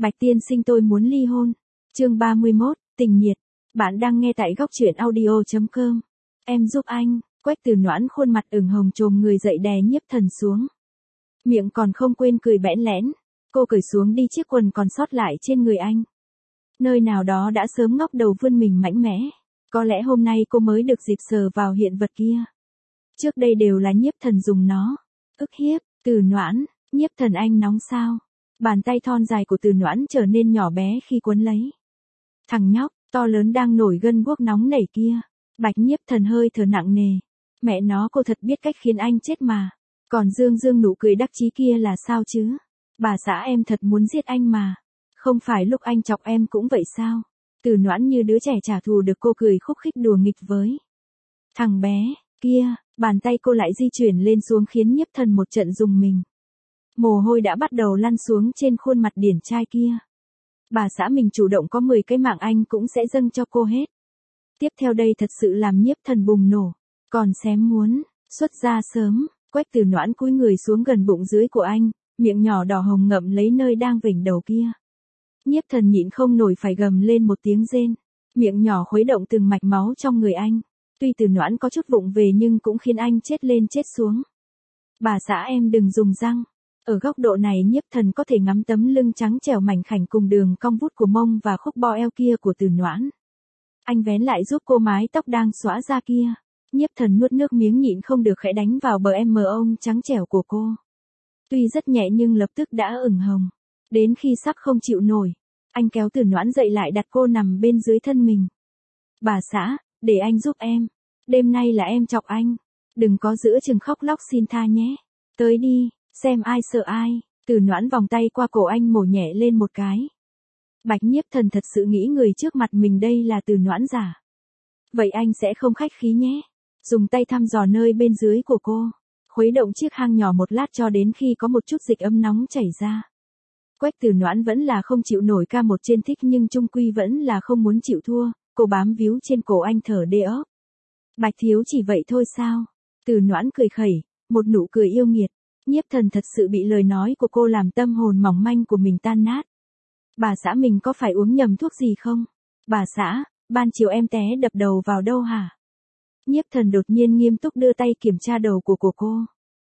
Bạch tiên sinh tôi muốn ly hôn. Chương 31, tình nhiệt. Bạn đang nghe tại góc truyện audio.com. Em giúp anh. Quách Từ Noãn khuôn mặt ửng hồng chồm người dậy đè Nhiếp Thần xuống. Miệng còn không quên cười bẽn lẽn. Cô cởi xuống đi chiếc quần còn sót lại trên người anh. Nơi nào đó đã sớm ngóc đầu vươn mình mạnh mẽ. Có lẽ hôm nay cô mới được dịp sờ vào hiện vật kia. Trước đây đều là Nhiếp Thần dùng nó. Ức hiếp. Từ Noãn, Nhiếp Thần anh nóng sao? Bàn tay thon dài của Từ Noãn trở nên nhỏ bé khi quấn lấy. Thằng nhóc, to lớn đang nổi gân guốc nóng nảy kia. Bạch Nhiếp Thần hơi thở nặng nề. Mẹ nó, cô thật biết cách khiến anh chết mà. Còn dương nụ cười đắc chí kia là sao chứ? Bà xã em thật muốn giết anh mà. Không phải lúc anh chọc em cũng vậy sao? Từ Noãn như đứa trẻ trả thù được cô cười khúc khích đùa nghịch với. Thằng bé, kia, bàn tay cô lại di chuyển lên xuống khiến Nhiếp Thần một trận rùng mình. Mồ hôi đã bắt đầu lăn xuống trên khuôn mặt điển trai kia. Bà xã mình chủ động có 10 cái mạng anh cũng sẽ dâng cho cô hết. Tiếp theo đây thật sự làm Nhiếp Thần bùng nổ. Còn xém muốn, xuất ra sớm, Quách Từ Noãn cúi người xuống gần bụng dưới của anh, miệng nhỏ đỏ hồng ngậm lấy nơi đang vểnh đầu kia. Nhiếp Thần nhịn không nổi phải gầm lên một tiếng rên. Miệng nhỏ khuấy động từng mạch máu trong người anh. Tuy Từ Noãn có chút vụng về nhưng cũng khiến anh chết lên chết xuống. Bà xã em đừng dùng răng. Ở góc độ này Nhiếp Thần có thể ngắm tấm lưng trắng trẻo mảnh khảnh cùng đường cong vút của mông và khúc bo eo kia của Từ Noãn. Anh vén lại giúp cô mái tóc đang xõa ra kia. Nhiếp Thần nuốt nước miếng nhịn không được khẽ đánh vào bờ em mờ ông trắng trẻo của cô. Tuy rất nhẹ nhưng lập tức đã ửng hồng. Đến khi sắp không chịu nổi, anh kéo Từ Noãn dậy lại đặt cô nằm bên dưới thân mình. Bà xã, để anh giúp em. Đêm nay là em chọc anh. Đừng có giữa chừng khóc lóc xin tha nhé. Tới đi, xem ai sợ ai. Từ Noãn vòng tay qua cổ anh mổ nhẹ lên một cái. Bạch Nhiếp Thần thật sự nghĩ người trước mặt mình đây là Từ Noãn giả. Vậy anh sẽ không khách khí nhé. Dùng tay thăm dò nơi bên dưới của cô. Khuấy động chiếc hang nhỏ một lát cho đến khi có một chút dịch ấm nóng chảy ra. Quách Từ Noãn vẫn là không chịu nổi ca một trên thích nhưng chung quy vẫn là không muốn chịu thua. Cô bám víu trên cổ anh thở đê ốc. Bạch thiếu chỉ vậy thôi sao? Từ Noãn cười khẩy, một nụ cười yêu nghiệt. Nhiếp Thần thật sự bị lời nói của cô làm tâm hồn mỏng manh của mình tan nát. Bà xã mình có phải uống nhầm thuốc gì không? Bà xã, ban chiều em té đập đầu vào đâu hả? Nhiếp Thần đột nhiên nghiêm túc đưa tay kiểm tra đầu của cô.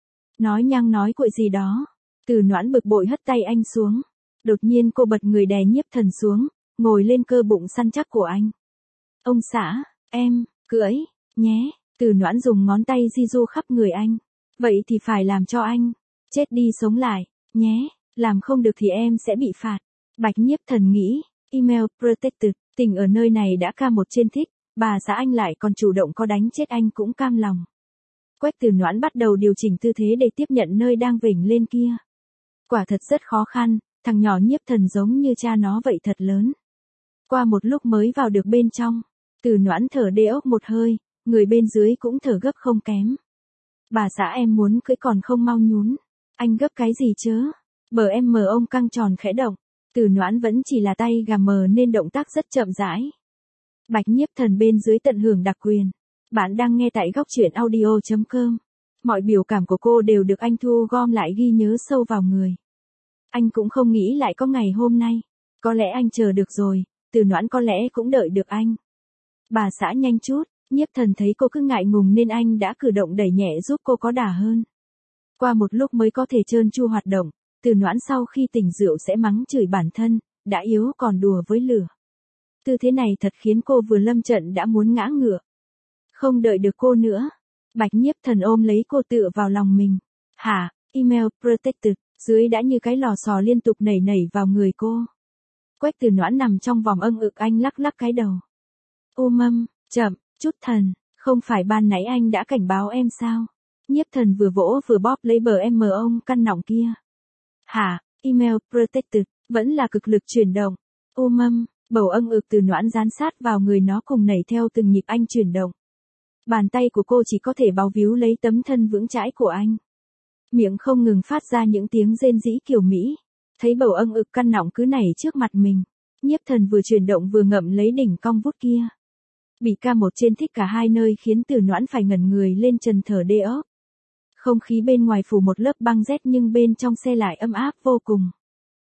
Nói nhăng nói cuội gì đó. Từ Noãn bực bội hất tay anh xuống. Đột nhiên cô bật người đè Nhiếp Thần xuống, ngồi lên cơ bụng săn chắc của anh. Ông xã, em, cưỡi, nhé. Từ Noãn dùng ngón tay di du khắp người anh. Vậy thì phải làm cho anh chết đi sống lại, nhé. Làm không được thì em sẽ bị phạt. Bạch Nhiếp Thần nghĩ, email protected, tình ở nơi này đã ca một trên thích, bà xã anh lại còn chủ động có đánh chết anh cũng cam lòng. Quách Từ Noãn bắt đầu điều chỉnh tư thế để tiếp nhận nơi đang vểnh lên kia. Quả thật rất khó khăn, thằng nhỏ Nhiếp Thần giống như cha nó vậy thật lớn. Qua một lúc mới vào được bên trong, Từ Noãn thở đê ốc một hơi, người bên dưới cũng thở gấp không kém. Bà xã em muốn cưỡi còn không mau nhún. Anh gấp cái gì chớ? Bờ em mờ ông căng tròn khẽ động. Từ Noãn vẫn chỉ là tay gà mờ nên động tác rất chậm rãi. Bạch Nhiếp Thần bên dưới tận hưởng đặc quyền. Bạn đang nghe tại góc truyện audio.com. Mọi biểu cảm của cô đều được anh thu gom lại ghi nhớ sâu vào người. Anh cũng không nghĩ lại có ngày hôm nay. Có lẽ anh chờ được rồi, Từ Noãn có lẽ cũng đợi được anh. Bà xã nhanh chút. Nhiếp Thần thấy cô cứ ngại ngùng nên anh đã cử động đẩy nhẹ giúp cô có đà hơn. Qua một lúc mới có thể trơn tru hoạt động, Từ Noãn sau khi tỉnh rượu sẽ mắng chửi bản thân, đã yếu còn đùa với lửa. Tư thế này thật khiến cô vừa lâm trận đã muốn ngã ngửa. Không đợi được cô nữa. Bạch Nhiếp Thần ôm lấy cô tựa vào lòng mình. Hả, email protected, dưới đã như cái lò xò liên tục nảy nảy vào người cô. Quách Từ Noãn nằm trong vòng âng ực anh lắc lắc cái đầu. Ô mâm, chậm. Chút Thần, không phải ban nãy anh đã cảnh báo em sao? Nhiếp Thần vừa vỗ vừa bóp lấy bờ em mờ ông căn nọng kia. Hả, email protected, vẫn là cực lực chuyển động. Ô mâm, bầu âng ực Từ Noãn dán sát vào người nó cùng nảy theo từng nhịp anh chuyển động. Bàn tay của cô chỉ có thể báu víu lấy tấm thân vững chãi của anh. Miệng không ngừng phát ra những tiếng rên rỉ kiểu Mỹ. Thấy bầu âng ực căn nọng cứ nảy trước mặt mình. Nhiếp Thần vừa chuyển động vừa ngậm lấy đỉnh cong vút kia. Bị ca một trên thích cả hai nơi khiến Từ Noãn phải ngẩn người lên trần thở đê ốc. Không khí bên ngoài phủ một lớp băng rét nhưng bên trong xe lại ấm áp vô cùng.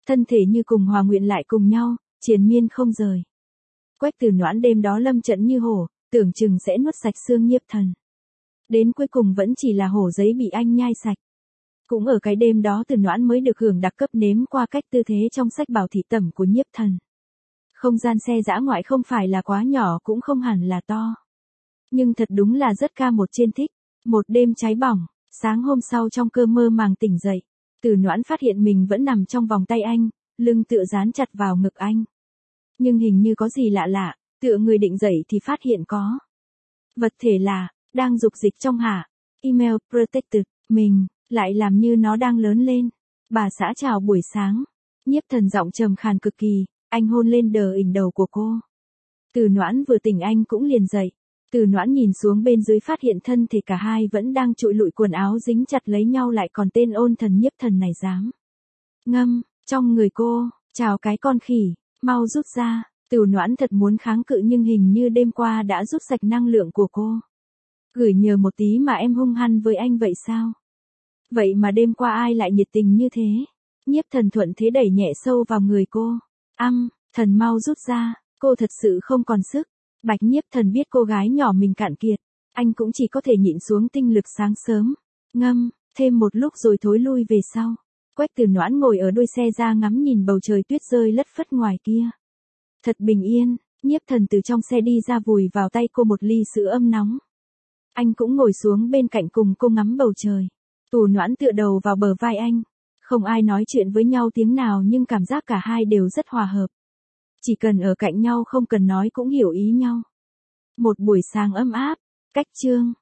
thân thể như cùng hòa nguyện lại cùng nhau, triền miên không rời. Quách Tử Noãn đêm đó lâm trận như hổ, tưởng chừng sẽ nuốt sạch xương Nhiếp Thần. Đến cuối cùng vẫn chỉ là hổ giấy bị anh nhai sạch. Cũng ở cái đêm đó Tử Noãn mới được hưởng đặc cấp nếm qua cách tư thế trong sách bảo thị tẩm của Nhiếp Thần. Không gian xe dã ngoại không phải là quá nhỏ cũng không hẳn là to. Nhưng thật đúng là rất ca một trên thích. Một đêm cháy bỏng, sáng hôm sau trong cơn mơ màng tỉnh dậy, Tử Noãn phát hiện mình vẫn nằm trong vòng tay anh, lưng tựa dán chặt vào ngực anh. Nhưng hình như có gì lạ lạ, tựa người định dậy thì phát hiện có vật thể là, đang dục dịch trong hạ, email protected, mình, lại làm như nó đang lớn lên. Bà xã chào buổi sáng. Nhiếp Thần giọng trầm khàn cực kỳ, anh hôn lên đờ ỉnh đầu của cô. Tử Noãn vừa tỉnh anh cũng liền dậy. Tử Noãn nhìn xuống bên dưới phát hiện thân thể cả hai vẫn đang trụi lụi quần áo dính chặt lấy nhau lại còn tên ôn thần Nhiếp Thần này dám ngâm trong người cô, chào cái con khỉ, mau rút ra. Tử Noãn thật muốn kháng cự nhưng hình như đêm qua đã rút sạch năng lượng của cô. Gửi nhờ một tí mà em hung hăng với anh vậy sao? Vậy mà đêm qua ai lại nhiệt tình như thế? Nhiếp Thần thuận thế đẩy nhẹ sâu vào người cô. Thần mau rút ra, cô thật sự không còn sức. Bạch Nhiếp Thần biết cô gái nhỏ mình cạn kiệt. Anh cũng chỉ có thể nhịn xuống tinh lực sáng sớm. Ngâm, thêm một lúc rồi thối lui về sau. Quách Tử Noãn ngồi ở đuôi xe ra ngắm nhìn bầu trời tuyết rơi lất phất ngoài kia. Thật bình yên, Nhiếp Thần từ trong xe đi ra vùi vào tay cô một ly sữa ấm nóng. Anh cũng ngồi xuống bên cạnh cùng cô ngắm bầu trời. Tử Noãn tựa đầu vào bờ vai anh. Không ai nói chuyện với nhau tiếng nào nhưng cảm giác cả hai đều rất hòa hợp. Chỉ cần ở cạnh nhau không cần nói cũng hiểu ý nhau. Một buổi sáng ấm áp, cách chương.